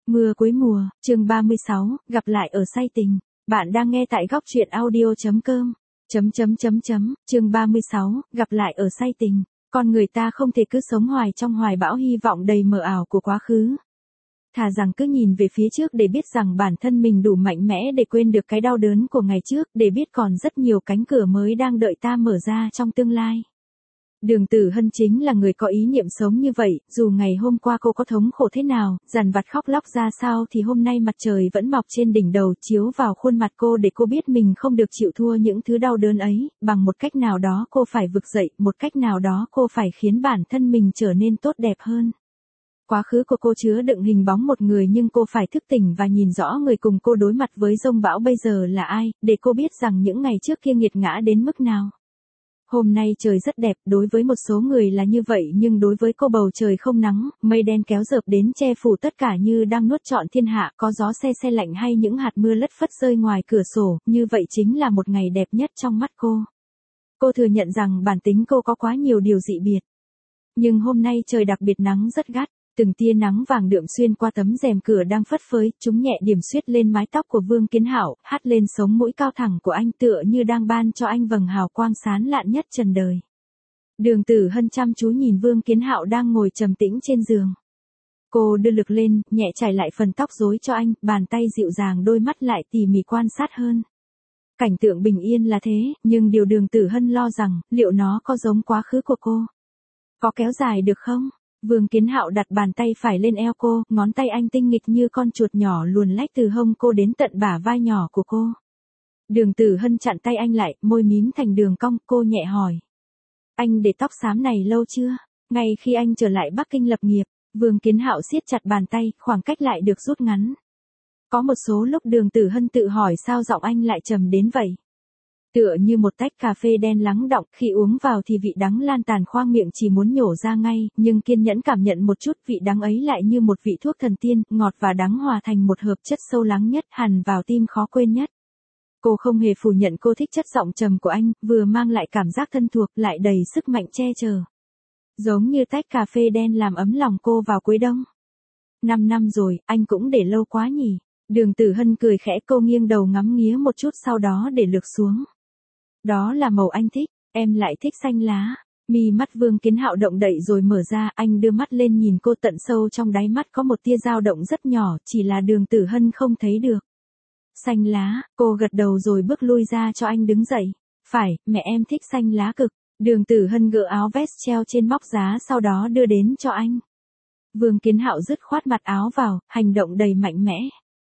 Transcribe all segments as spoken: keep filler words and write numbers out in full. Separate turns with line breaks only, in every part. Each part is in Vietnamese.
Mưa cuối mùa, chương ba mươi sáu, gặp lại ở say tình. Bạn đang nghe tại góc truyện audio.com. Chấm chấm chấm chấm, chương ba mươi sáu, gặp lại ở say tình. Con người ta không thể cứ sống hoài trong hoài bão hy vọng đầy mờ ảo của quá khứ. Thà rằng cứ nhìn về phía trước để biết rằng bản thân mình đủ mạnh mẽ để quên được cái đau đớn của ngày trước, để biết còn rất nhiều cánh cửa mới đang đợi ta mở ra trong tương lai. Đường Tử Hân chính là người có ý niệm sống như vậy, dù ngày hôm qua cô có thống khổ thế nào, dằn vặt khóc lóc ra sao thì hôm nay mặt trời vẫn mọc trên đỉnh đầu chiếu vào khuôn mặt cô để cô biết mình không được chịu thua những thứ đau đớn ấy, bằng một cách nào đó cô phải vực dậy, một cách nào đó cô phải khiến bản thân mình trở nên tốt đẹp hơn. Quá khứ của cô chứa đựng hình bóng một người nhưng cô phải thức tỉnh và nhìn rõ người cùng cô đối mặt với dông bão bây giờ là ai, để cô biết rằng những ngày trước kia nghiệt ngã đến mức nào. Hôm nay trời rất đẹp, đối với một số người là như vậy nhưng đối với cô bầu trời không nắng, mây đen kéo rợp đến che phủ tất cả như đang nuốt trọn thiên hạ, có gió se se lạnh hay những hạt mưa lất phất rơi ngoài cửa sổ, như vậy chính là một ngày đẹp nhất trong mắt cô. Cô thừa nhận rằng bản tính cô có quá nhiều điều dị biệt. Nhưng hôm nay trời đặc biệt nắng rất gắt. Từng tia nắng vàng đượm xuyên qua tấm rèm cửa đang phất phới, chúng nhẹ điểm xuyết lên mái tóc của Vương Kiến Hạo, hắt lên sống mũi cao thẳng của anh tựa như đang ban cho anh vầng hào quang sáng lạn nhất trần đời. Đường Tử Hân chăm chú nhìn Vương Kiến Hạo đang ngồi trầm tĩnh trên giường. Cô đưa lực lên, nhẹ chải lại phần tóc rối cho anh, bàn tay dịu dàng đôi mắt lại tỉ mỉ quan sát hơn. Cảnh tượng bình yên là thế, nhưng điều Đường Tử Hân lo rằng, liệu nó có giống quá khứ của cô? Có kéo dài được không? Vương Kiến Hạo đặt bàn tay phải lên eo cô, ngón tay anh tinh nghịch như con chuột nhỏ luồn lách từ hông cô đến tận bả vai nhỏ của cô. Đường Tử Hân chặn tay anh lại, môi mím thành đường cong, cô nhẹ hỏi. Anh để tóc xám này lâu chưa? Ngay khi anh trở lại Bắc Kinh lập nghiệp, Vương Kiến Hạo siết chặt bàn tay, khoảng cách lại được rút ngắn. Có một số lúc Đường Tử Hân tự hỏi sao giọng anh lại trầm đến vậy. Tựa như một tách cà phê đen lắng đọng, khi uống vào thì vị đắng lan tàn khoang miệng chỉ muốn nhổ ra ngay, nhưng kiên nhẫn cảm nhận một chút vị đắng ấy lại như một vị thuốc thần tiên, ngọt và đắng hòa thành một hợp chất sâu lắng nhất, hằn vào tim khó quên nhất. Cô không hề phủ nhận cô thích chất giọng trầm của anh, vừa mang lại cảm giác thân thuộc, lại đầy sức mạnh che chở. Giống như tách cà phê đen làm ấm lòng cô vào cuối đông. Năm năm rồi, anh cũng để lâu quá nhỉ. Đường Tử Hân cười khẽ, cô nghiêng đầu ngắm nghía một chút sau đó để lược xuống. Đó là màu anh thích, em lại thích xanh lá. Mi mắt Vương Kiến Hạo động đậy rồi mở ra, anh đưa mắt lên nhìn cô, tận sâu trong đáy mắt có một tia dao động rất nhỏ, chỉ là Đường Tử Hân không thấy được. Xanh lá, cô gật đầu rồi bước lui ra cho anh đứng dậy. Phải, mẹ em thích xanh lá cực. Đường Tử Hân gỡ áo vest treo trên móc giá sau đó đưa đến cho anh. Vương Kiến Hạo dứt khoát mặc áo vào, hành động đầy mạnh mẽ.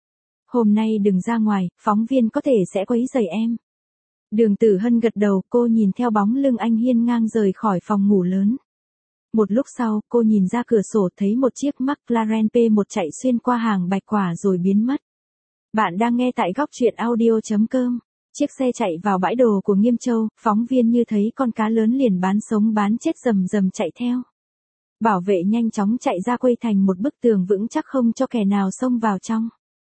Hôm nay đừng ra ngoài, phóng viên có thể sẽ quấy rầy em. Đường Tử Hân gật đầu, cô nhìn theo bóng lưng anh hiên ngang rời khỏi phòng ngủ lớn. Một lúc sau, cô nhìn ra cửa sổ thấy một chiếc McLaren P một chạy xuyên qua hàng bạch quả rồi biến mất. Bạn đang nghe tại góc truyện audio.com. Chiếc xe chạy vào bãi đồ của Nghiêm Châu, phóng viên như thấy con cá lớn liền bán sống bán chết rầm rầm chạy theo. Bảo vệ nhanh chóng chạy ra quây thành một bức tường vững chắc không cho kẻ nào xông vào trong.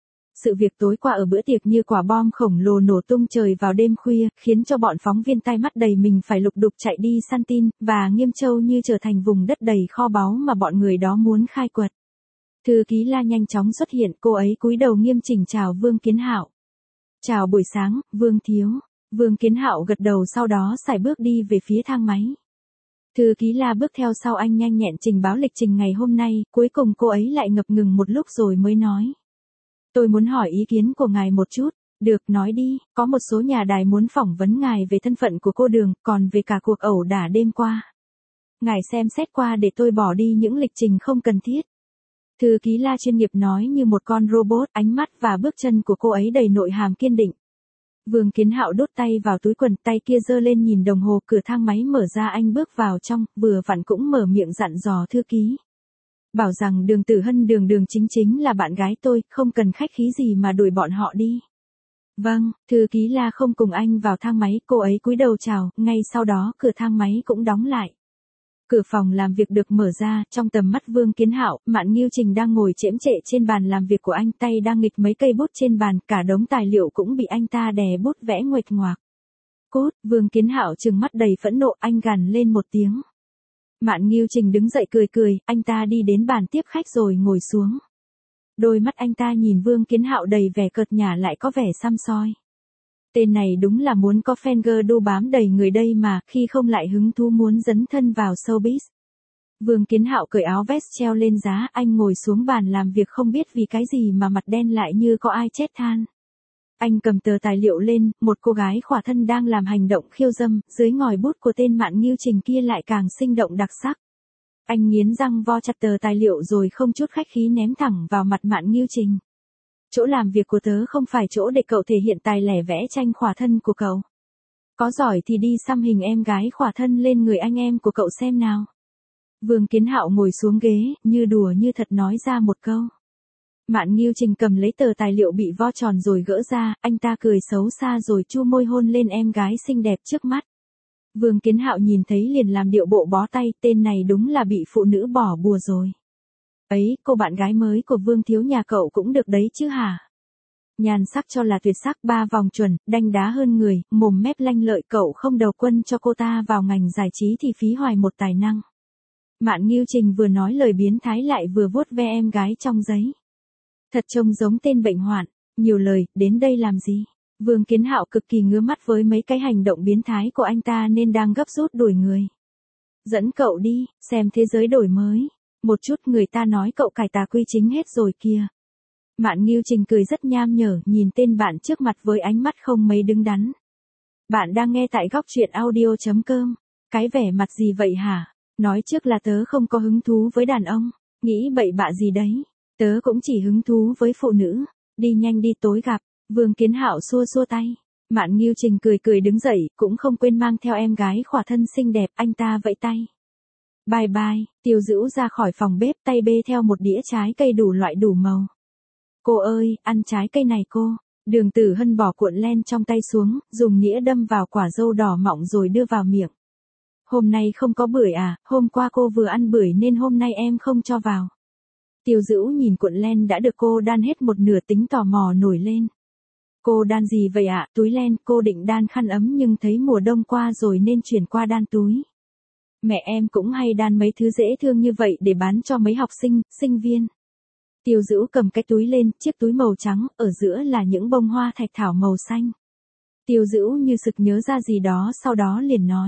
Sự việc tối qua ở bữa tiệc như quả bom khổng lồ nổ tung trời vào đêm khuya, khiến cho bọn phóng viên tai mắt đầy mình phải lục đục chạy đi săn tin, và Nghiêm Châu như trở thành vùng đất đầy kho báu mà bọn người đó muốn khai quật. Thư ký La nhanh chóng xuất hiện, cô ấy cúi đầu nghiêm chỉnh chào Vương Kiến Hạo. Chào buổi sáng, Vương thiếu. Vương Kiến Hạo gật đầu sau đó sải bước đi về phía thang máy. Thư ký La bước theo sau anh nhanh nhẹn trình báo lịch trình ngày hôm nay, cuối cùng cô ấy lại ngập ngừng một lúc rồi mới nói. Tôi muốn hỏi ý kiến của ngài một chút. Được, nói đi, có một số nhà đài muốn phỏng vấn ngài về thân phận của cô Đường, còn về cả cuộc ẩu đả đêm qua. Ngài xem xét qua để tôi bỏ đi những lịch trình không cần thiết. Thư ký La chuyên nghiệp nói như một con robot, ánh mắt và bước chân của cô ấy đầy nội hàm kiên định. Vương Kiến Hạo đút tay vào túi quần, tay kia giơ lên nhìn đồng hồ, cửa thang máy mở ra, anh bước vào trong, vừa vặn cũng mở miệng dặn dò thư ký. Bảo rằng Đường Tử Hân Đường Đường chính chính là bạn gái tôi, không cần khách khí gì mà đuổi bọn họ đi. Vâng, thư ký La không cùng anh vào thang máy, cô ấy cúi đầu chào, ngay sau đó cửa thang máy cũng đóng lại. Cửa phòng làm việc được mở ra, trong tầm mắt Vương Kiến Hạo, Mạn Nghiêu Trình đang ngồi chễm chệ trên bàn làm việc của anh, tay đang nghịch mấy cây bút trên bàn, cả đống tài liệu cũng bị anh ta đè bút vẽ nguệch ngoạc. Cút, Vương Kiến Hạo trừng mắt đầy phẫn nộ, anh gằn lên một tiếng. Mạn Nghiêu Trình đứng dậy cười cười, anh ta đi đến bàn tiếp khách rồi ngồi xuống. Đôi mắt anh ta nhìn Vương Kiến Hạo đầy vẻ cợt nhả lại có vẻ săm soi. Tên này đúng là muốn có fan girl đu bám đầy người đây mà, khi không lại hứng thú muốn dấn thân vào showbiz. Vương Kiến Hạo cởi áo vest treo lên giá, anh ngồi xuống bàn làm việc không biết vì cái gì mà mặt đen lại như có ai chết than. Anh cầm tờ tài liệu lên, một cô gái khỏa thân đang làm hành động khiêu dâm, dưới ngòi bút của tên Mạn Ngưu Trình kia lại càng sinh động đặc sắc. Anh nghiến răng vo chặt tờ tài liệu rồi không chút khách khí ném thẳng vào mặt Mạn Ngưu Trình. Chỗ làm việc của tớ không phải chỗ để cậu thể hiện tài lẻ vẽ tranh khỏa thân của cậu. Có giỏi thì đi xăm hình em gái khỏa thân lên người anh em của cậu xem nào. Vương Kiến Hạo ngồi xuống ghế, như đùa như thật nói ra một câu. Mạn Ngưu Trình cầm lấy tờ tài liệu bị vo tròn rồi gỡ ra, anh ta cười xấu xa rồi chu môi hôn lên em gái xinh đẹp trước mắt. Vương Kiến Hạo nhìn thấy liền làm điệu bộ bó tay, tên này đúng là bị phụ nữ bỏ bùa rồi. Ấy, cô bạn gái mới của Vương thiếu nhà cậu cũng được đấy chứ hả? Nhan sắc cho là tuyệt sắc, ba vòng chuẩn, đanh đá hơn người, mồm mép lanh lợi, cậu không đầu quân cho cô ta vào ngành giải trí thì phí hoài một tài năng. Mạn Ngưu Trình vừa nói lời biến thái lại vừa vuốt ve em gái trong giấy. Thật trông giống tên bệnh hoạn, nhiều lời, đến đây làm gì? Vương Kiến Hạo cực kỳ ngứa mắt với mấy cái hành động biến thái của anh ta nên đang gấp rút đuổi người. Dẫn cậu đi, xem thế giới đổi mới. Một chút người ta nói cậu cải tà quy chính hết rồi kìa. Mạn Ngưu Trình cười rất nham nhở nhìn tên bạn trước mặt với ánh mắt không mấy đứng đắn. Bạn đang nghe tại góc truyện audio chấm com. Cái vẻ mặt gì vậy hả? Nói trước là tớ không có hứng thú với đàn ông. Nghĩ bậy bạ gì đấy. Tớ cũng chỉ hứng thú với phụ nữ. Đi nhanh đi tối gặp. Vương Kiến Hạo xua xua tay. Mạn Ngưu Trình cười cười đứng dậy, cũng không quên mang theo em gái khỏa thân xinh đẹp, anh ta vẫy tay. Bye bye, Tiêu Dữu ra khỏi phòng bếp tay bê theo một đĩa trái cây đủ loại đủ màu. Cô ơi, ăn trái cây này cô. Đường Tử Hân bỏ cuộn len trong tay xuống, dùng nĩa đâm vào quả dâu đỏ mọng rồi đưa vào miệng. Hôm nay không có bưởi à, hôm qua cô vừa ăn bưởi nên hôm nay em không cho vào. Tiêu Dữu nhìn cuộn len đã được cô đan hết một nửa tính tò mò nổi lên. Cô đan gì vậy ạ? À? Túi len, cô định đan khăn ấm nhưng thấy mùa đông qua rồi nên chuyển qua đan túi. Mẹ em cũng hay đan mấy thứ dễ thương như vậy để bán cho mấy học sinh, sinh viên. Tiêu Dữu cầm cái túi lên, chiếc túi màu trắng, ở giữa là những bông hoa thạch thảo màu xanh. Tiêu Dữu như sực nhớ ra gì đó sau đó liền nói.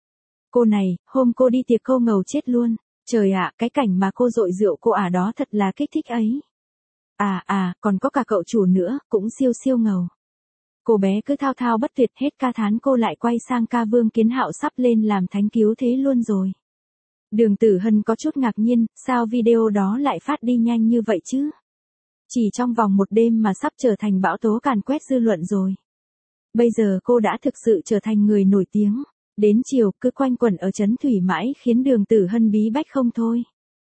Cô này, hôm cô đi tiệc cô ngầu chết luôn. Trời ạ, cái cảnh mà cô dội rượu cô ả đó thật là kích thích ấy. À à, còn có cả cậu chủ nữa, cũng siêu siêu ngầu. Cô bé cứ thao thao bất tuyệt hết ca thán cô lại quay sang ca Vương Kiến Hạo sắp lên làm thánh cứu thế luôn rồi. Đường Tử Hân có chút ngạc nhiên, sao video đó lại phát đi nhanh như vậy chứ? Chỉ trong vòng một đêm mà sắp trở thành bão tố càn quét dư luận rồi. Bây giờ cô đã thực sự trở thành người nổi tiếng. Đến chiều cứ quanh quẩn ở trấn Thủy mãi khiến Đường Tử Hân bí bách không thôi.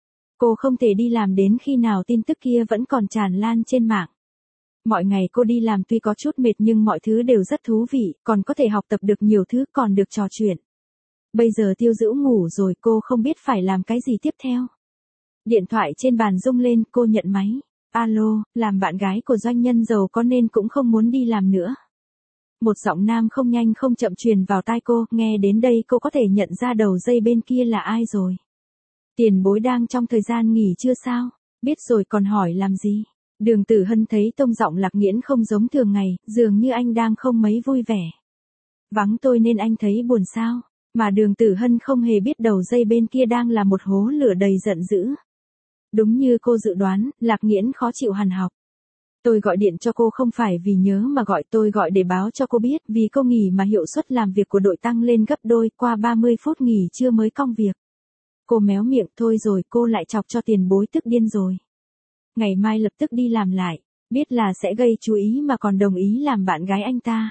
Cô không thể đi làm đến khi nào tin tức kia vẫn còn tràn lan trên mạng. Mọi ngày cô đi làm tuy có chút mệt nhưng mọi thứ đều rất thú vị, còn có thể học tập được nhiều thứ, còn được trò chuyện. Bây giờ Tiêu Dữu ngủ rồi, cô không biết phải làm cái gì tiếp theo. Điện thoại trên bàn rung lên, cô nhận máy. Alo, làm bạn gái của doanh nhân giàu có nên cũng không muốn đi làm nữa. Một giọng nam không nhanh không chậm truyền vào tai cô, nghe đến đây cô có thể nhận ra đầu dây bên kia là ai rồi. Tiền bối đang trong thời gian nghỉ chưa sao? Biết rồi còn hỏi làm gì? Đường Tử Hân thấy tông giọng Lạc Nghiễn không giống thường ngày, dường như anh đang không mấy vui vẻ. Vắng tôi nên anh thấy buồn sao? Mà Đường Tử Hân không hề biết đầu dây bên kia đang là một hố lửa đầy giận dữ. Đúng như cô dự đoán, Lạc Nghiễn khó chịu hằn học. Tôi gọi điện cho cô không phải vì nhớ mà gọi, tôi gọi để báo cho cô biết, vì cô nghỉ mà hiệu suất làm việc của đội tăng lên gấp đôi, qua ba mươi phút nghỉ trưa mới cong việc. Cô méo miệng, thôi rồi cô lại chọc cho tiền bối tức điên rồi. Ngày mai lập tức đi làm lại, biết là sẽ gây chú ý mà còn đồng ý làm bạn gái anh ta.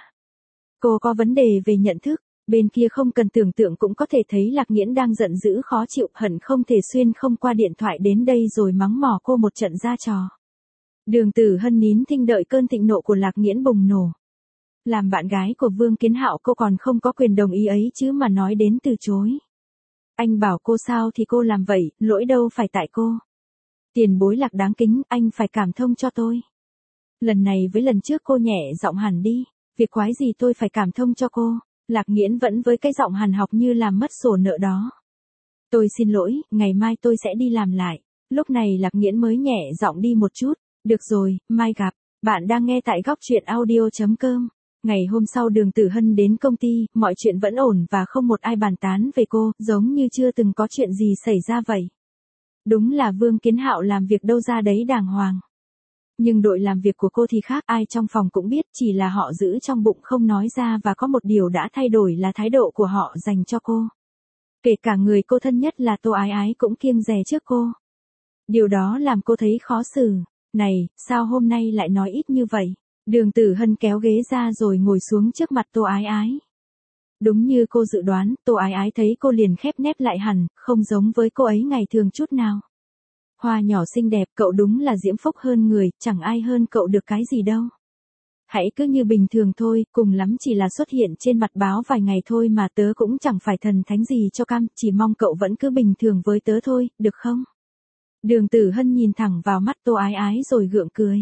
Cô có vấn đề về nhận thức, bên kia không cần tưởng tượng cũng có thể thấy Lạc Nghiễn đang giận dữ khó chịu, hận không thể xuyên không qua điện thoại đến đây rồi mắng mỏ cô một trận ra trò. Đường Tử Hân nín thinh đợi cơn thịnh nộ của Lạc Nghiễn bùng nổ. Làm bạn gái của Vương Kiến Hạo cô còn không có quyền đồng ý ấy chứ mà nói đến từ chối. Anh bảo cô sao thì cô làm vậy, lỗi đâu phải tại cô. Tiền bối Lạc đáng kính, anh phải cảm thông cho tôi. Lần này với lần trước cô nhẹ giọng hẳn đi, việc quái gì tôi phải cảm thông cho cô. Lạc Nghiễn vẫn với cái giọng hằn học như làm mất sổ nợ đó. Tôi xin lỗi, ngày mai tôi sẽ đi làm lại. Lúc này Lạc Nghiễn mới nhẹ giọng đi một chút. Được rồi, mai gặp. Bạn đang nghe tại góc truyện audio chấm com. Ngày hôm sau Đường Tử Hân đến công ty, mọi chuyện vẫn ổn và không một ai bàn tán về cô, giống như chưa từng có chuyện gì xảy ra vậy. Đúng là Vương Kiến Hạo làm việc đâu ra đấy đàng hoàng. Nhưng đội làm việc của cô thì khác, ai trong phòng cũng biết, chỉ là họ giữ trong bụng không nói ra và có một điều đã thay đổi là thái độ của họ dành cho cô. Kể cả người cô thân nhất là Tô Ái Ái cũng kiêng dè trước cô. Điều đó làm cô thấy khó xử. Này, sao hôm nay lại nói ít như vậy? Đường Tử Hân kéo ghế ra rồi ngồi xuống trước mặt Tô Ái Ái. Đúng như cô dự đoán, Tô Ái Ái thấy cô liền khép nép lại hẳn, không giống với cô ấy ngày thường chút nào. Hoa nhỏ xinh đẹp, cậu đúng là diễm phúc hơn người, chẳng ai hơn cậu được cái gì đâu. Hãy cứ như bình thường thôi, cùng lắm chỉ là xuất hiện trên mặt báo vài ngày thôi mà tớ cũng chẳng phải thần thánh gì cho cam, chỉ mong cậu vẫn cứ bình thường với tớ thôi, được không? Đường Tử Hân nhìn thẳng vào mắt Tô Ái Ái rồi gượng cười.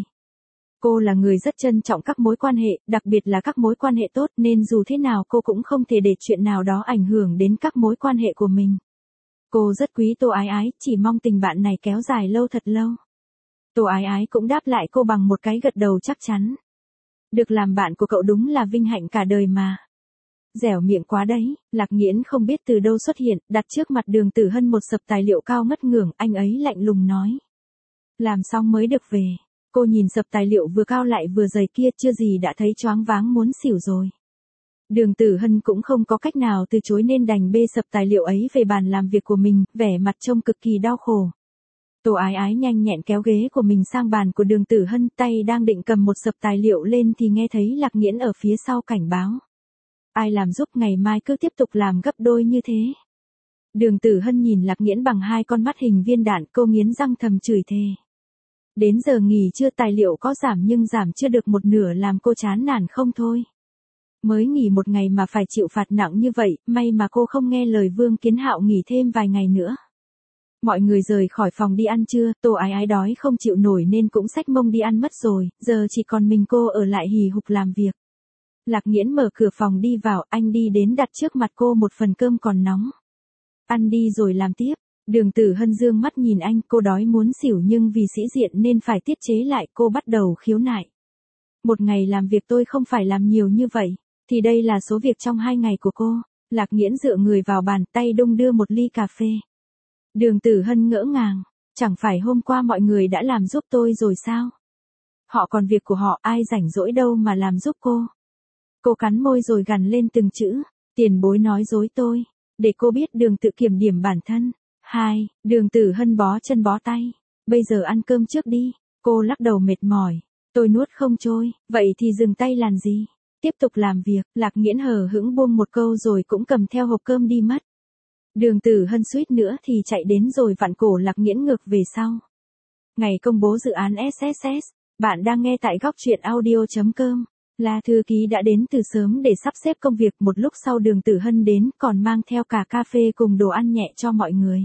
Cô là người rất trân trọng các mối quan hệ, đặc biệt là các mối quan hệ tốt nên dù thế nào cô cũng không thể để chuyện nào đó ảnh hưởng đến các mối quan hệ của mình. Cô rất quý Tô Ái Ái, chỉ mong tình bạn này kéo dài lâu thật lâu. Tô Ái Ái cũng đáp lại cô bằng một cái gật đầu chắc chắn. Được làm bạn của cậu đúng là vinh hạnh cả đời mà. Dẻo miệng quá đấy, Lạc Nghiễn không biết từ đâu xuất hiện, đặt trước mặt Đường Tử Hân một sập tài liệu cao ngất ngưởng, anh ấy lạnh lùng nói. Làm xong mới được về. Cô nhìn sập tài liệu vừa cao lại vừa dày kia, chưa gì đã thấy choáng váng muốn xỉu rồi. Đường Tử Hân cũng không có cách nào từ chối nên đành bê sập tài liệu ấy về bàn làm việc của mình, vẻ mặt trông cực kỳ đau khổ. Tô Ái Ái nhanh nhẹn kéo ghế của mình sang bàn của Đường Tử Hân, tay đang định cầm một sập tài liệu lên thì nghe thấy Lạc Nghiễn ở phía sau cảnh báo. Ai làm giúp ngày mai cứ tiếp tục làm gấp đôi như thế. Đường Tử Hân nhìn Lạc Nghiễn bằng hai con mắt hình viên đạn, cô nghiến răng thầm chửi thề. Đến giờ nghỉ trưa tài liệu có giảm nhưng giảm chưa được một nửa làm cô chán nản không thôi. Mới nghỉ một ngày mà phải chịu phạt nặng như vậy, may mà cô không nghe lời Vương Kiến Hạo nghỉ thêm vài ngày nữa. Mọi người rời khỏi phòng đi ăn trưa, Tô Ái Ái đói không chịu nổi nên cũng xách mông đi ăn mất rồi, giờ chỉ còn mình cô ở lại hì hục làm việc. Lạc Nghiễn mở cửa phòng đi vào, anh đi đến đặt trước mặt cô một phần cơm còn nóng. Ăn đi rồi làm tiếp. Đường Tử Hân dương mắt nhìn anh, cô đói muốn xỉu nhưng vì sĩ diện nên phải tiết chế lại, cô bắt đầu khiếu nại. Một ngày làm việc tôi không phải làm nhiều như vậy, thì đây là số việc trong hai ngày của cô. Lạc Nghiễn dựa người vào bàn, tay đung đưa một ly cà phê. Đường Tử Hân ngỡ ngàng, chẳng phải hôm qua mọi người đã làm giúp tôi rồi sao? Họ còn việc của họ, ai rảnh rỗi đâu mà làm giúp cô. Cô cắn môi rồi gằn lên từng chữ, tiền bối nói dối tôi, để cô biết đường tự kiểm điểm bản thân. Hai, Đường Tử Hân bó chân bó tay, bây giờ ăn cơm trước đi, cô lắc đầu mệt mỏi, tôi nuốt không trôi, vậy thì dừng tay làm gì, tiếp tục làm việc. Lạc Nghiễn hờ hững buông một câu rồi cũng cầm theo hộp cơm đi mất. Đường Tử Hân suýt nữa thì chạy đến rồi vặn cổ Lạc Nghiễn ngược về sau. Ngày công bố dự án ét ét ét, bạn đang nghe tại góc truyện audio chấm com. La thư ký đã đến từ sớm để sắp xếp công việc, một lúc sau Đường Tử Hân đến còn mang theo cả cà phê cùng đồ ăn nhẹ cho mọi người.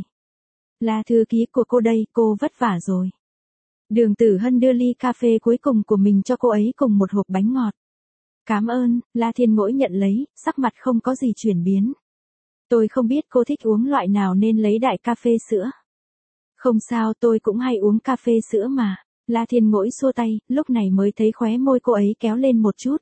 La thư ký của cô đây, cô vất vả rồi. Đường Tử Hân đưa ly cà phê cuối cùng của mình cho cô ấy cùng một hộp bánh ngọt. Cảm ơn, La Thiên Ngỗi nhận lấy, sắc mặt không có gì chuyển biến. Tôi không biết cô thích uống loại nào nên lấy đại cà phê sữa. Không sao, tôi cũng hay uống cà phê sữa mà. La Thiên Ngỗi xua tay, lúc này mới thấy khóe môi cô ấy kéo lên một chút.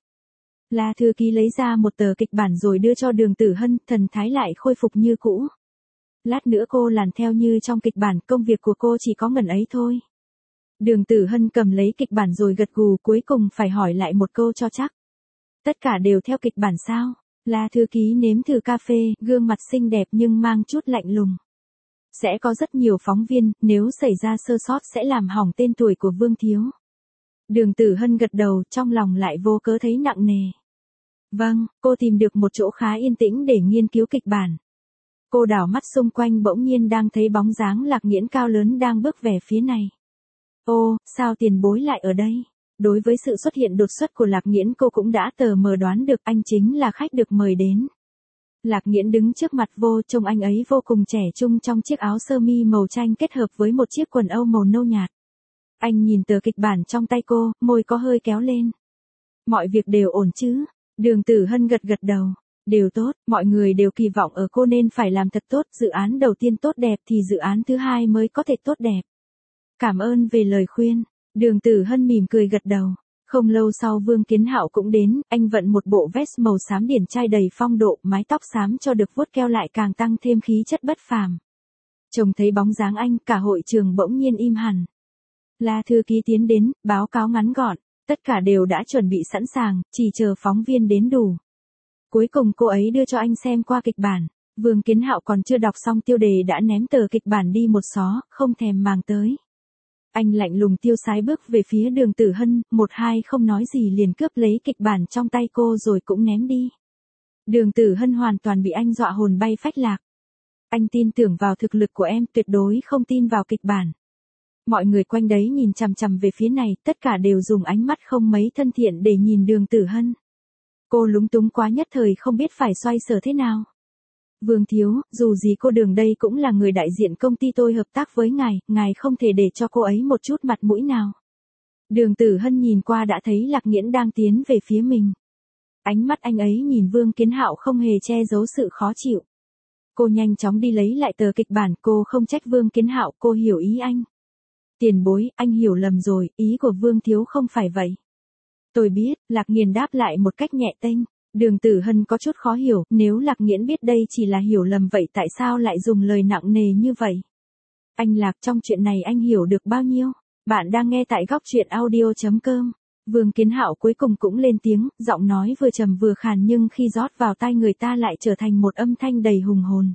La thư ký lấy ra một tờ kịch bản rồi đưa cho Đường Tử Hân, thần thái lại khôi phục như cũ. Lát nữa cô làm theo như trong kịch bản, công việc của cô chỉ có ngần ấy thôi. Đường Tử Hân cầm lấy kịch bản rồi gật gù, cuối cùng phải hỏi lại một câu cho chắc. Tất cả đều theo kịch bản sao? La thư ký nếm thử cà phê, gương mặt xinh đẹp nhưng mang chút lạnh lùng. Sẽ có rất nhiều phóng viên, nếu xảy ra sơ sót sẽ làm hỏng tên tuổi của Vương Thiếu. Đường Tử Hân gật đầu, trong lòng lại vô cớ thấy nặng nề. Vâng, cô tìm được một chỗ khá yên tĩnh để nghiên cứu kịch bản. Cô đảo mắt xung quanh bỗng nhiên đang thấy bóng dáng Lạc Nghiễn cao lớn đang bước về phía này. Ô, sao tiền bối lại ở đây? Đối với sự xuất hiện đột xuất của Lạc Nghiễn cô cũng đã tờ mờ đoán được anh chính là khách được mời đến. Lạc Nghiễn đứng trước mặt vô, trông anh ấy vô cùng trẻ trung trong chiếc áo sơ mi màu chanh kết hợp với một chiếc quần âu màu nâu nhạt. Anh nhìn tờ kịch bản trong tay cô, môi có hơi kéo lên. Mọi việc đều ổn chứ? Đường Tử Hân gật gật đầu. Đều tốt, mọi người đều kỳ vọng ở cô nên phải làm thật tốt, dự án đầu tiên tốt đẹp thì dự án thứ hai mới có thể tốt đẹp. Cảm ơn về lời khuyên. Đường Tử Hân mỉm cười gật đầu. Không lâu sau Vương Kiến Hạo cũng đến, anh vận một bộ vest màu xám điển trai đầy phong độ, mái tóc xám cho được vuốt keo lại càng tăng thêm khí chất bất phàm. Trông thấy bóng dáng anh, cả hội trường bỗng nhiên im hẳn. La thư ký tiến đến, báo cáo ngắn gọn, tất cả đều đã chuẩn bị sẵn sàng, chỉ chờ phóng viên đến đủ. Cuối cùng cô ấy đưa cho anh xem qua kịch bản, Vương Kiến Hạo còn chưa đọc xong tiêu đề đã ném tờ kịch bản đi một xó, không thèm màng tới. Anh lạnh lùng tiêu sái bước về phía Đường Tử Hân, một hai không nói gì liền cướp lấy kịch bản trong tay cô rồi cũng ném đi. Đường Tử Hân hoàn toàn bị anh dọa hồn bay phách lạc. Anh tin tưởng vào thực lực của em, tuyệt đối không tin vào kịch bản. Mọi người quanh đấy nhìn chằm chằm về phía này, tất cả đều dùng ánh mắt không mấy thân thiện để nhìn Đường Tử Hân. Cô lúng túng quá nhất thời không biết phải xoay sở thế nào. Vương thiếu, dù gì cô Đường đây cũng là người đại diện công ty tôi hợp tác với ngài, ngài không thể để cho cô ấy một chút mặt mũi nào. Đường Tử Hân nhìn qua đã thấy Lạc Nghiễn đang tiến về phía mình. Ánh mắt anh ấy nhìn Vương Kiến Hạo không hề che giấu sự khó chịu. Cô nhanh chóng đi lấy lại tờ kịch bản, cô không trách Vương Kiến Hạo, cô hiểu ý anh. Tiền bối, anh hiểu lầm rồi, ý của Vương thiếu không phải vậy. Tôi biết, Lạc Nghiễn đáp lại một cách nhẹ tênh. Đường Tử Hân có chút khó hiểu, nếu Lạc Nghiễn biết đây chỉ là hiểu lầm vậy tại sao lại dùng lời nặng nề như vậy? Anh Lạc, trong chuyện này anh hiểu được bao nhiêu? Bạn đang nghe tại góc truyện audio chấm com. Vương Kiến Hạo cuối cùng cũng lên tiếng, giọng nói vừa trầm vừa khàn nhưng khi rót vào tai người ta lại trở thành một âm thanh đầy hùng hồn.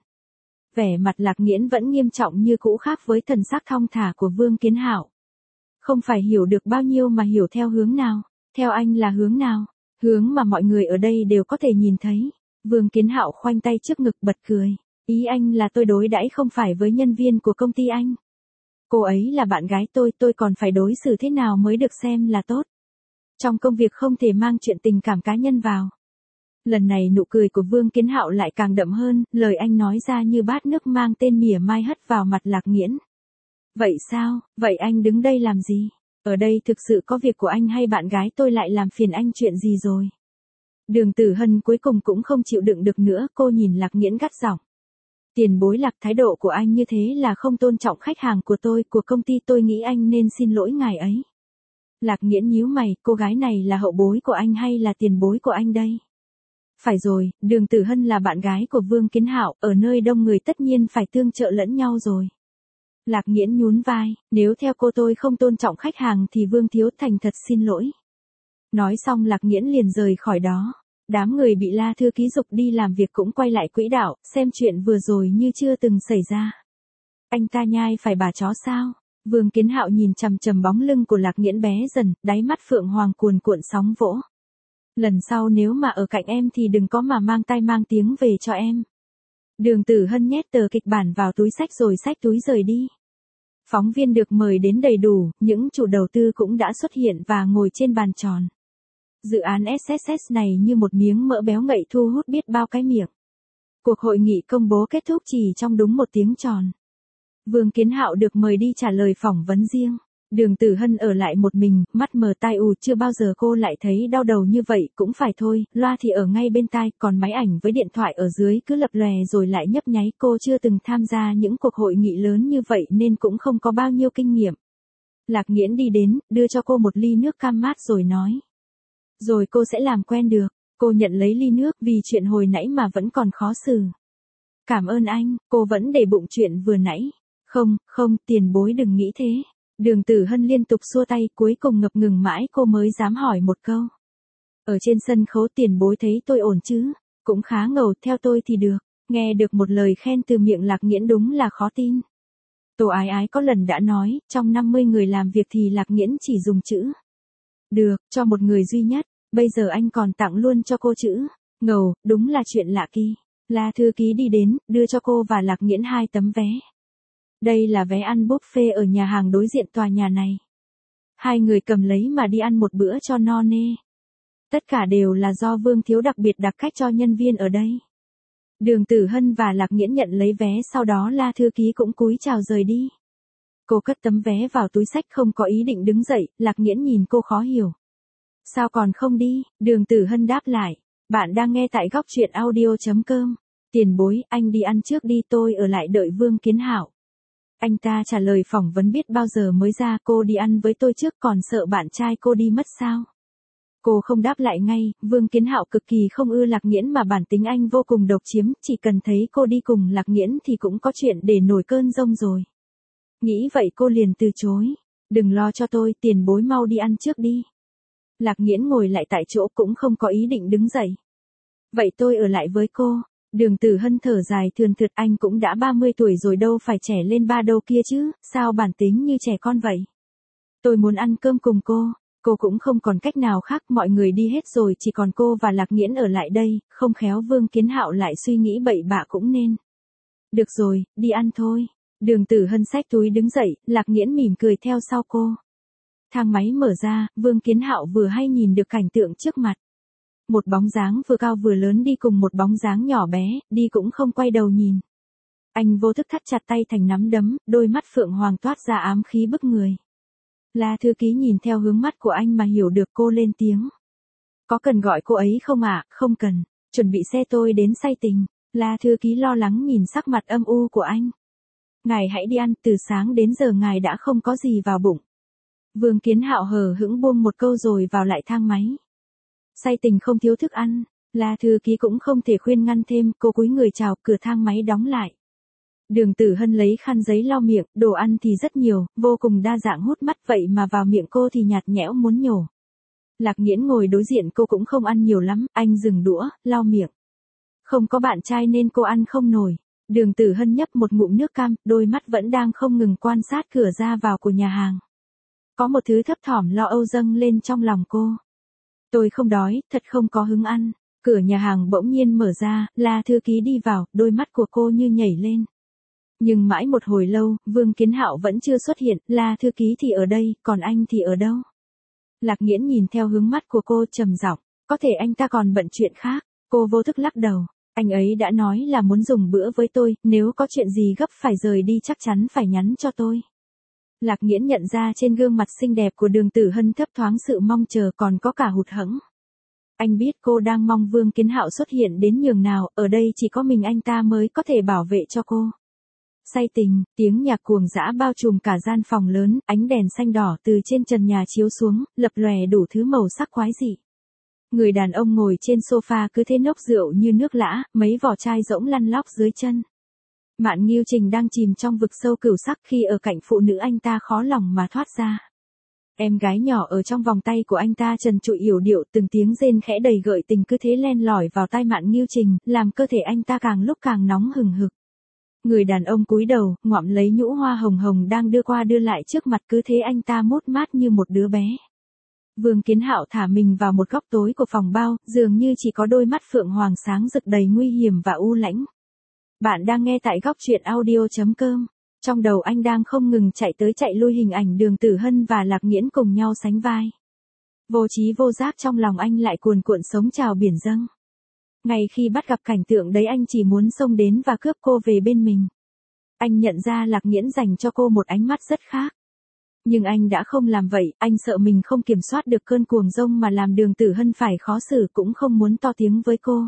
Vẻ mặt Lạc Nghiễn vẫn nghiêm trọng như cũ, khác với thần sắc thong thả của Vương Kiến Hạo. Không phải hiểu được bao nhiêu mà hiểu theo hướng nào? Theo anh là hướng nào? Hướng mà mọi người ở đây đều có thể nhìn thấy. Vương Kiến Hạo khoanh tay trước ngực bật cười. Ý anh là tôi đối đãi không phải với nhân viên của công ty anh. Cô ấy là bạn gái tôi, tôi còn phải đối xử thế nào mới được xem là tốt. Trong công việc không thể mang chuyện tình cảm cá nhân vào. Lần này nụ cười của Vương Kiến Hạo lại càng đậm hơn, lời anh nói ra như bát nước mang tên mỉa mai hất vào mặt Lạc Nghiễn. Vậy sao, vậy anh đứng đây làm gì? Ở đây thực sự có việc của anh hay bạn gái tôi lại làm phiền anh chuyện gì rồi? Đường Tử Hân cuối cùng cũng không chịu đựng được nữa, cô nhìn Lạc Nghiễn gắt giọng. Tiền bối Lạc, thái độ của anh như thế là không tôn trọng khách hàng của tôi, của công ty tôi, nghĩ anh nên xin lỗi ngài ấy. Lạc Nghiễn nhíu mày, cô gái này là hậu bối của anh hay là tiền bối của anh đây? Phải rồi, Đường Tử Hân là bạn gái của Vương Kiến Hạo, ở nơi đông người tất nhiên phải tương trợ lẫn nhau rồi. Lạc Nghiễn nhún vai, nếu theo cô tôi không tôn trọng khách hàng thì Vương thiếu thành thật xin lỗi. Nói xong Lạc Nghiễn liền rời khỏi đó. Đám người bị La thư ký dục đi làm việc cũng quay lại quỹ đạo, xem chuyện vừa rồi như chưa từng xảy ra. Anh ta nhai phải bà chó sao? Vương Kiến Hạo nhìn chằm chằm bóng lưng của Lạc Nghiễn bé dần, đáy mắt phượng hoàng cuồn cuộn sóng vỗ. Lần sau nếu mà ở cạnh em thì đừng có mà mang tai mang tiếng về cho em. Đường Tử Hân nhét tờ kịch bản vào túi xách rồi xách túi rời đi. Phóng viên được mời đến đầy đủ, những chủ đầu tư cũng đã xuất hiện và ngồi trên bàn tròn. Dự án ét ét ét này như một miếng mỡ béo ngậy thu hút biết bao cái miệng. Cuộc hội nghị công bố kết thúc chỉ trong đúng một tiếng tròn. Vương Kiến Hạo được mời đi trả lời phỏng vấn riêng. Đường Tử Hân ở lại một mình, mắt mờ tai ù, chưa bao giờ cô lại thấy đau đầu như vậy, cũng phải thôi, loa thì ở ngay bên tai, còn máy ảnh với điện thoại ở dưới cứ lập lòe rồi lại nhấp nháy, cô chưa từng tham gia những cuộc hội nghị lớn như vậy nên cũng không có bao nhiêu kinh nghiệm. Lạc Nghiễn đi đến, đưa cho cô một ly nước cam mát rồi nói. Rồi cô sẽ làm quen được. Cô nhận lấy ly nước vì chuyện hồi nãy mà vẫn còn khó xử. Cảm ơn anh, cô vẫn để bụng chuyện vừa nãy. Không, không, tiền bối đừng nghĩ thế. Đường Tử Hân liên tục xua tay, cuối cùng ngập ngừng mãi cô mới dám hỏi một câu. Ở trên sân khấu tiền bối thấy tôi ổn chứ? Cũng khá ngầu, theo tôi thì được. Nghe được một lời khen từ miệng Lạc Nghiễn đúng là khó tin. Tô Ái Ái có lần đã nói, trong năm mươi người làm việc thì Lạc Nghiễn chỉ dùng chữ được, cho một người duy nhất. Bây giờ anh còn tặng luôn cho cô chữ ngầu, đúng là chuyện lạ kỳ. La thư ký đi đến, đưa cho cô và Lạc Nghiễn hai tấm vé. Đây là vé ăn buffet ở nhà hàng đối diện tòa nhà này. Hai người cầm lấy mà đi ăn một bữa cho no nê. Tất cả đều là do Vương thiếu đặc biệt đặc cách cho nhân viên ở đây. Đường Tử Hân và Lạc Nghiễn nhận lấy vé, sau đó La thư ký cũng cúi chào rời đi. Cô cất tấm vé vào túi xách không có ý định đứng dậy, Lạc Nghiễn nhìn cô khó hiểu. Sao còn không đi? Đường Tử Hân đáp lại. Bạn đang nghe tại góc truyện audio chấm com. Tiền bối, anh đi ăn trước đi, tôi ở lại đợi Vương Kiến Hạo. Anh ta trả lời phỏng vấn biết bao giờ mới ra, cô đi ăn với tôi trước còn sợ bạn trai cô đi mất sao? Cô không đáp lại ngay, Vương Kiến Hạo cực kỳ không ưa Lạc Nghiễn mà bản tính anh vô cùng độc chiếm, chỉ cần thấy cô đi cùng Lạc Nghiễn thì cũng có chuyện để nổi cơn giông rồi. Nghĩ vậy cô liền từ chối, đừng lo cho tôi, tiền bối mau đi ăn trước đi. Lạc Nghiễn ngồi lại tại chỗ cũng không có ý định đứng dậy. Vậy tôi ở lại với cô. Đường Tử Hân thở dài thườn thượt, anh cũng đã ba mươi tuổi rồi đâu phải trẻ lên ba đâu kia chứ, sao bản tính như trẻ con vậy. Tôi muốn ăn cơm cùng cô, cô cũng không còn cách nào khác, mọi người đi hết rồi chỉ còn cô và Lạc Nghiễn ở lại đây, không khéo Vương Kiến Hạo lại suy nghĩ bậy bạ cũng nên. Được rồi, đi ăn thôi. Đường Tử Hân xách túi đứng dậy, Lạc Nghiễn mỉm cười theo sau cô. Thang máy mở ra, Vương Kiến Hạo vừa hay nhìn được cảnh tượng trước mặt. Một bóng dáng vừa cao vừa lớn đi cùng một bóng dáng nhỏ bé, đi cũng không quay đầu nhìn. Anh vô thức thắt chặt tay thành nắm đấm, đôi mắt phượng hoàng toát ra ám khí bức người. La thư ký nhìn theo hướng mắt của anh mà hiểu được, cô lên tiếng. Có cần gọi cô ấy không ạ? À? Không cần, chuẩn bị xe tôi đến say tình. La thư ký lo lắng nhìn sắc mặt âm u của anh. Ngài hãy đi ăn, từ sáng đến giờ ngài đã không có gì vào bụng. Vương Kiến Hạo hờ hững buông một câu rồi vào lại thang máy. Say tình không thiếu thức ăn, La thư ký cũng không thể khuyên ngăn thêm, cô cúi người chào, cửa thang máy đóng lại. Đường Tử Hân lấy khăn giấy lau miệng, đồ ăn thì rất nhiều, vô cùng đa dạng hút mắt, vậy mà vào miệng cô thì nhạt nhẽo muốn nhổ. Lạc Nghiễn ngồi đối diện cô cũng không ăn nhiều lắm, anh dừng đũa, lau miệng. Không có bạn trai nên cô ăn không nổi. Đường Tử Hân nhấp một ngụm nước cam, đôi mắt vẫn đang không ngừng quan sát cửa ra vào của nhà hàng. Có một thứ thấp thỏm lo âu dâng lên trong lòng cô. Tôi không đói, thật không có hứng ăn. Cửa nhà hàng bỗng nhiên mở ra, La thư ký đi vào, đôi mắt của cô như nhảy lên. Nhưng mãi một hồi lâu, Vương Kiến Hạo vẫn chưa xuất hiện, La thư ký thì ở đây, còn anh thì ở đâu? Lạc Nghiễn nhìn theo hướng mắt của cô trầm giọng, có thể anh ta còn bận chuyện khác. Cô vô thức lắc đầu, anh ấy đã nói là muốn dùng bữa với tôi, nếu có chuyện gì gấp phải rời đi chắc chắn phải nhắn cho tôi. Lạc Nghiễn nhận ra trên gương mặt xinh đẹp của Đường Tử Hân thấp thoáng sự mong chờ, còn có cả hụt hẫng. Anh biết cô đang mong Vương Kiến Hạo xuất hiện đến nhường nào, ở đây chỉ có mình anh ta mới có thể bảo vệ cho cô. Say tình, tiếng nhạc cuồng dã bao trùm cả gian phòng lớn, ánh đèn xanh đỏ từ trên trần nhà chiếu xuống, lập lòe đủ thứ màu sắc quái dị. Người đàn ông ngồi trên sofa cứ thế nốc rượu như nước lã, mấy vỏ chai rỗng lăn lóc dưới chân. Mạn Nghiêu Trình đang chìm trong vực sâu cửu sắc, khi ở cạnh phụ nữ anh ta khó lòng mà thoát ra. Em gái nhỏ ở trong vòng tay của anh ta trần trụi yểu điệu, từng tiếng rên khẽ đầy gợi tình cứ thế len lỏi vào tai Mạn Nghiêu Trình, làm cơ thể anh ta càng lúc càng nóng hừng hực. Người đàn ông cúi đầu, ngoạm lấy nhũ hoa hồng hồng đang đưa qua đưa lại trước mặt, cứ thế anh ta mốt mát như một đứa bé. Vương Kiến Hạo thả mình vào một góc tối của phòng bao, dường như chỉ có đôi mắt phượng hoàng sáng rực đầy nguy hiểm và u lãnh. Bạn đang nghe tại góc truyện audio chấm com. Trong đầu anh đang không ngừng chạy tới chạy lui hình ảnh Đường Tử Hân và Lạc Nghiễn cùng nhau sánh vai. Vô trí vô giác trong lòng anh lại cuồn cuộn sóng trào biển dâng. Ngay khi bắt gặp cảnh tượng đấy anh chỉ muốn xông đến và cướp cô về bên mình. Anh nhận ra Lạc Nghiễn dành cho cô một ánh mắt rất khác. Nhưng anh đã không làm vậy, anh sợ mình không kiểm soát được cơn cuồng dông mà làm Đường Tử Hân phải khó xử, cũng không muốn to tiếng với cô.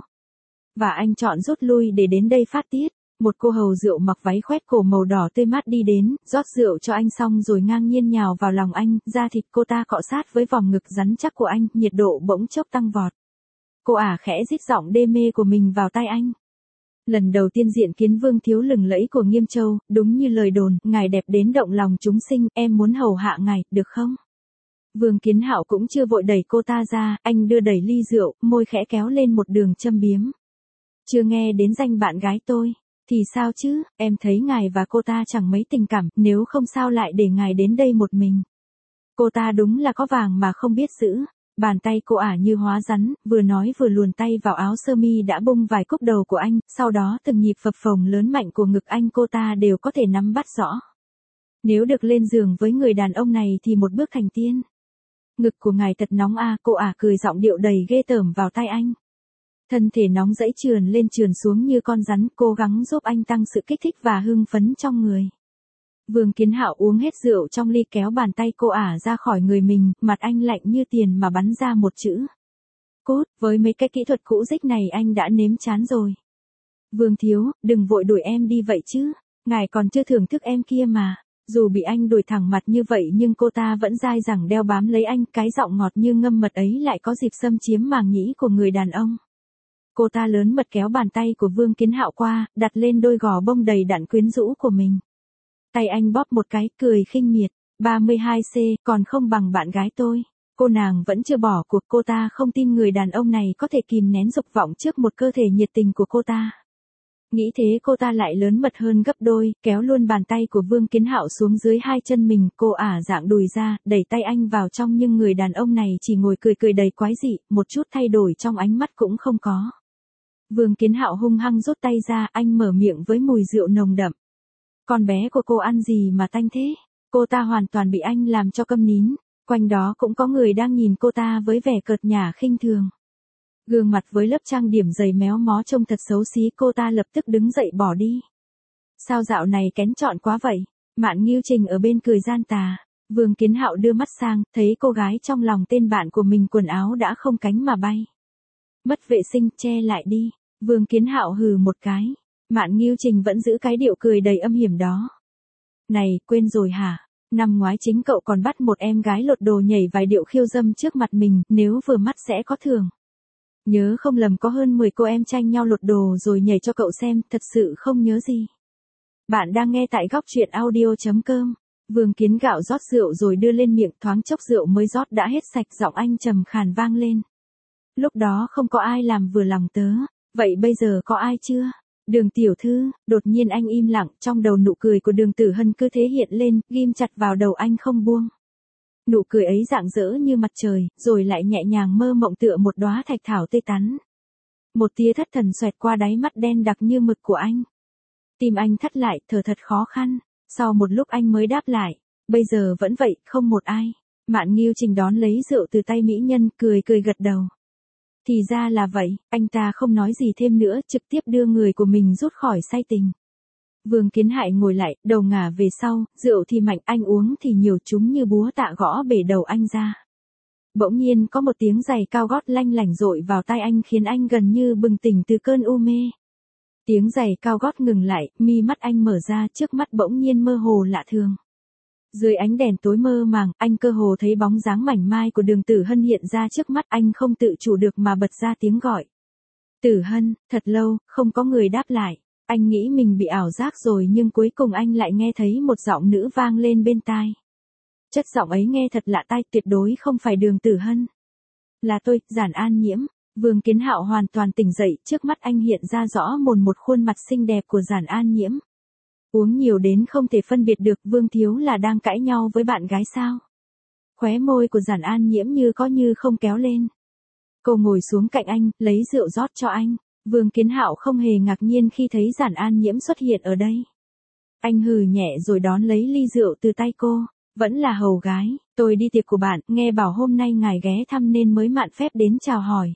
Và anh chọn rút lui để đến đây phát tiết. Một cô hầu rượu mặc váy khoét cổ màu đỏ tươi mát đi đến, rót rượu cho anh xong rồi ngang nhiên nhào vào lòng anh, da thịt cô ta cọ sát với vòng ngực rắn chắc của anh, nhiệt độ bỗng chốc tăng vọt. Cô ả khẽ rít giọng đê mê của mình vào tai anh. Lần đầu tiên diện kiến vương thiếu lừng lẫy của Nghiêm Châu, đúng như lời đồn, ngài đẹp đến động lòng chúng sinh, em muốn hầu hạ ngài, được không? Vương Kiến Hạo cũng chưa vội đẩy cô ta ra, anh đưa đẩy ly rượu, môi khẽ kéo lên một đường châm biếm. Chưa nghe đến danh bạn gái tôi, thì sao chứ, em thấy ngài và cô ta chẳng mấy tình cảm, nếu không sao lại để ngài đến đây một mình. Cô ta đúng là có vàng mà không biết giữ. Bàn tay cô ả như hóa rắn, vừa nói vừa luồn tay vào áo sơ mi đã bung vài cúc đầu của anh, sau đó từng nhịp phập phồng lớn mạnh của ngực anh cô ta đều có thể nắm bắt rõ. Nếu được lên giường với người đàn ông này thì một bước thành tiên. Ngực của ngài thật nóng a, à, cô ả cười giọng điệu đầy ghê tởm vào tai anh. Thân thể nóng dãy trườn lên trườn xuống như con rắn, cố gắng giúp anh tăng sự kích thích và hưng phấn trong người. Vương Kiến Hạo uống hết rượu trong ly kéo bàn tay cô ả ra khỏi người mình, mặt anh lạnh như tiền mà bắn ra một chữ. Cốt, với mấy cái kỹ thuật cũ dích này anh đã nếm chán rồi. Vương thiếu, đừng vội đuổi em đi vậy chứ. Ngài còn chưa thưởng thức em kia mà. Dù bị anh đuổi thẳng mặt như vậy nhưng cô ta vẫn dai dẳng đeo bám lấy anh, cái giọng ngọt như ngâm mật ấy lại có dịp xâm chiếm màng nhĩ của người đàn ông. Cô ta lớn mật kéo bàn tay của Vương Kiến Hạo qua, đặt lên đôi gò bông đầy đặn quyến rũ của mình. Tay anh bóp một cái, cười khinh miệt. ba mươi hai C, còn không bằng bạn gái tôi. Cô nàng vẫn chưa bỏ cuộc, cô ta không tin người đàn ông này có thể kìm nén dục vọng trước một cơ thể nhiệt tình của cô ta. Nghĩ thế cô ta lại lớn mật hơn gấp đôi, kéo luôn bàn tay của Vương Kiến Hạo xuống dưới hai chân mình, cô ả dạng đùi ra, đẩy tay anh vào trong nhưng người đàn ông này chỉ ngồi cười cười đầy quái dị, một chút thay đổi trong ánh mắt cũng không có. Vương Kiến Hạo hung hăng rút tay ra, anh mở miệng với mùi rượu nồng đậm. Con bé của cô ăn gì mà tanh thế? Cô ta hoàn toàn bị anh làm cho câm nín, quanh đó cũng có người đang nhìn cô ta với vẻ cợt nhả khinh thường. Gương mặt với lớp trang điểm dày méo mó trông thật xấu xí, cô ta lập tức đứng dậy bỏ đi. Sao dạo này kén chọn quá vậy? Mạn Ngưu Trình ở bên cười gian tà. Vương Kiến Hạo đưa mắt sang, thấy cô gái trong lòng tên bạn của mình quần áo đã không cánh mà bay. Mất vệ sinh, che lại đi. Vương Kiến Hạo hừ một cái. Mạn Ngưu Trình vẫn giữ cái điệu cười đầy âm hiểm đó. Này, quên rồi hả? Năm ngoái chính cậu còn bắt một em gái lột đồ nhảy vài điệu khiêu dâm trước mặt mình, nếu vừa mắt sẽ có thưởng. Nhớ không lầm có hơn mười cô em tranh nhau lột đồ rồi nhảy cho cậu xem, thật sự không nhớ gì. Bạn đang nghe tại góc truyện audio chấm com. Vương Kiến Gạo rót rượu rồi đưa lên miệng, thoáng chốc rượu mới rót đã hết sạch, giọng anh trầm khàn vang lên. Lúc đó không có ai làm vừa lòng tớ, vậy bây giờ có ai chưa? Đường tiểu thư, đột nhiên anh im lặng, trong đầu nụ cười của Đường Tử Hân cứ thế hiện lên, ghim chặt vào đầu anh không buông. Nụ cười ấy rạng rỡ như mặt trời, rồi lại nhẹ nhàng mơ mộng tựa một đóa thạch thảo tươi tắn. Một tia thất thần xoẹt qua đáy mắt đen đặc như mực của anh. Tim anh thắt lại, thở thật khó khăn. Sau một lúc anh mới đáp lại, bây giờ vẫn vậy, không một ai. Mạn Ngưu Trình đón lấy rượu từ tay mỹ nhân, cười cười gật đầu. Thì ra là vậy, anh ta không nói gì thêm nữa, trực tiếp đưa người của mình rút khỏi say tình. Vương Kiến Hạo ngồi lại, đầu ngả về sau, rượu thì mạnh, anh uống thì nhiều, chúng như búa tạ gõ bể đầu anh ra. Bỗng nhiên có một tiếng giày cao gót lanh lảnh dội vào tai anh khiến anh gần như bừng tỉnh từ cơn u mê. Tiếng giày cao gót ngừng lại, mi mắt anh mở ra, trước mắt bỗng nhiên mơ hồ lạ thường. Dưới ánh đèn tối mơ màng, anh cơ hồ thấy bóng dáng mảnh mai của Đường Tử Hân hiện ra trước mắt, anh không tự chủ được mà bật ra tiếng gọi. Tử Hân, thật lâu, không có người đáp lại. Anh nghĩ mình bị ảo giác rồi nhưng cuối cùng anh lại nghe thấy một giọng nữ vang lên bên tai. Chất giọng ấy nghe thật lạ tai, tuyệt đối không phải Đường Tử Hân. Là tôi, Giản An Nhiễm. Vương Kiến Hạo hoàn toàn tỉnh dậy, trước mắt anh hiện ra rõ mồn một khuôn mặt xinh đẹp của Giản An Nhiễm. Uống nhiều đến không thể phân biệt được, Vương Thiếu là đang cãi nhau với bạn gái sao? Khóe môi của Giản An Nhiễm như có như không kéo lên. Cô ngồi xuống cạnh anh, lấy rượu rót cho anh. Vương Kiến Hạo không hề ngạc nhiên khi thấy Giản An Nhiễm xuất hiện ở đây. Anh hừ nhẹ rồi đón lấy ly rượu từ tay cô. Vẫn là hầu gái, tôi đi tiệc của bạn, nghe bảo hôm nay ngài ghé thăm nên mới mạn phép đến chào hỏi.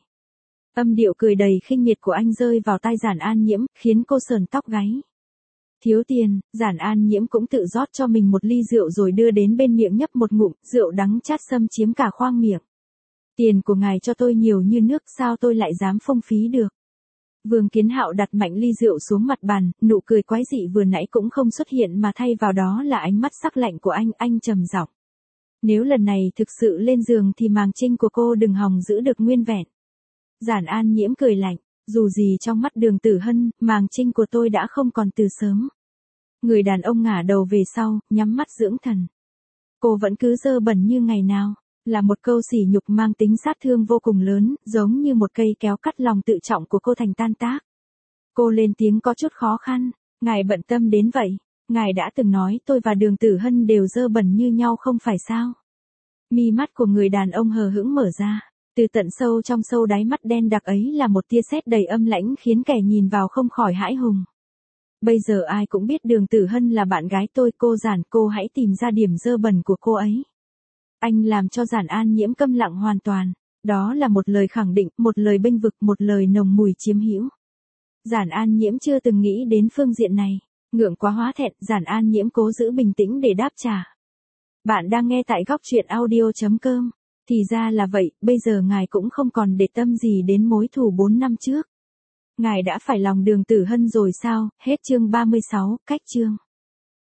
Âm điệu cười đầy khinh miệt của anh rơi vào tai Giản An Nhiễm, khiến cô sờn tóc gáy. Thiếu tiền, Giản An Nhiễm cũng tự rót cho mình một ly rượu rồi đưa đến bên miệng nhấp một ngụm, rượu đắng chát xâm chiếm cả khoang miệng. Tiền của ngài cho tôi nhiều như nước, sao tôi lại dám phung phí được. Vương Kiến Hạo đặt mạnh ly rượu xuống mặt bàn, nụ cười quái dị vừa nãy cũng không xuất hiện mà thay vào đó là ánh mắt sắc lạnh của anh, anh trầm giọng. Nếu lần này thực sự lên giường thì màng trinh của cô đừng hòng giữ được nguyên vẹn. Giản An Nhiễm cười lạnh, dù gì trong mắt Đường Tử Hân, màng trinh của tôi đã không còn từ sớm. Người đàn ông ngả đầu về sau, nhắm mắt dưỡng thần. Cô vẫn cứ dơ bẩn như ngày nào. Là một câu sỉ nhục mang tính sát thương vô cùng lớn, giống như một cây kéo cắt lòng tự trọng của cô thành tan tác. Cô lên tiếng có chút khó khăn, ngài bận tâm đến vậy, ngài đã từng nói tôi và Đường Tử Hân đều dơ bẩn như nhau không phải sao? Mi mắt của người đàn ông hờ hững mở ra, từ tận sâu trong sâu đáy mắt đen đặc ấy là một tia sét đầy âm lãnh khiến kẻ nhìn vào không khỏi hãi hùng. Bây giờ ai cũng biết Đường Tử Hân là bạn gái tôi, cô Giản, cô hãy tìm ra điểm dơ bẩn của cô ấy. Anh làm cho Giản An Nhiễm câm lặng hoàn toàn. Đó là một lời khẳng định, một lời bênh vực, một lời nồng mùi chiếm hữu. Giản An Nhiễm chưa từng nghĩ đến phương diện này. Ngượng quá hóa thẹn, Giản An Nhiễm cố giữ bình tĩnh để đáp trả. Bạn đang nghe tại góc truyện audio chấm com. Thì ra là vậy, bây giờ ngài cũng không còn để tâm gì đến mối thù bốn năm trước. Ngài đã phải lòng Đường Tử Hân rồi sao? Hết chương ba mươi sáu, cách chương.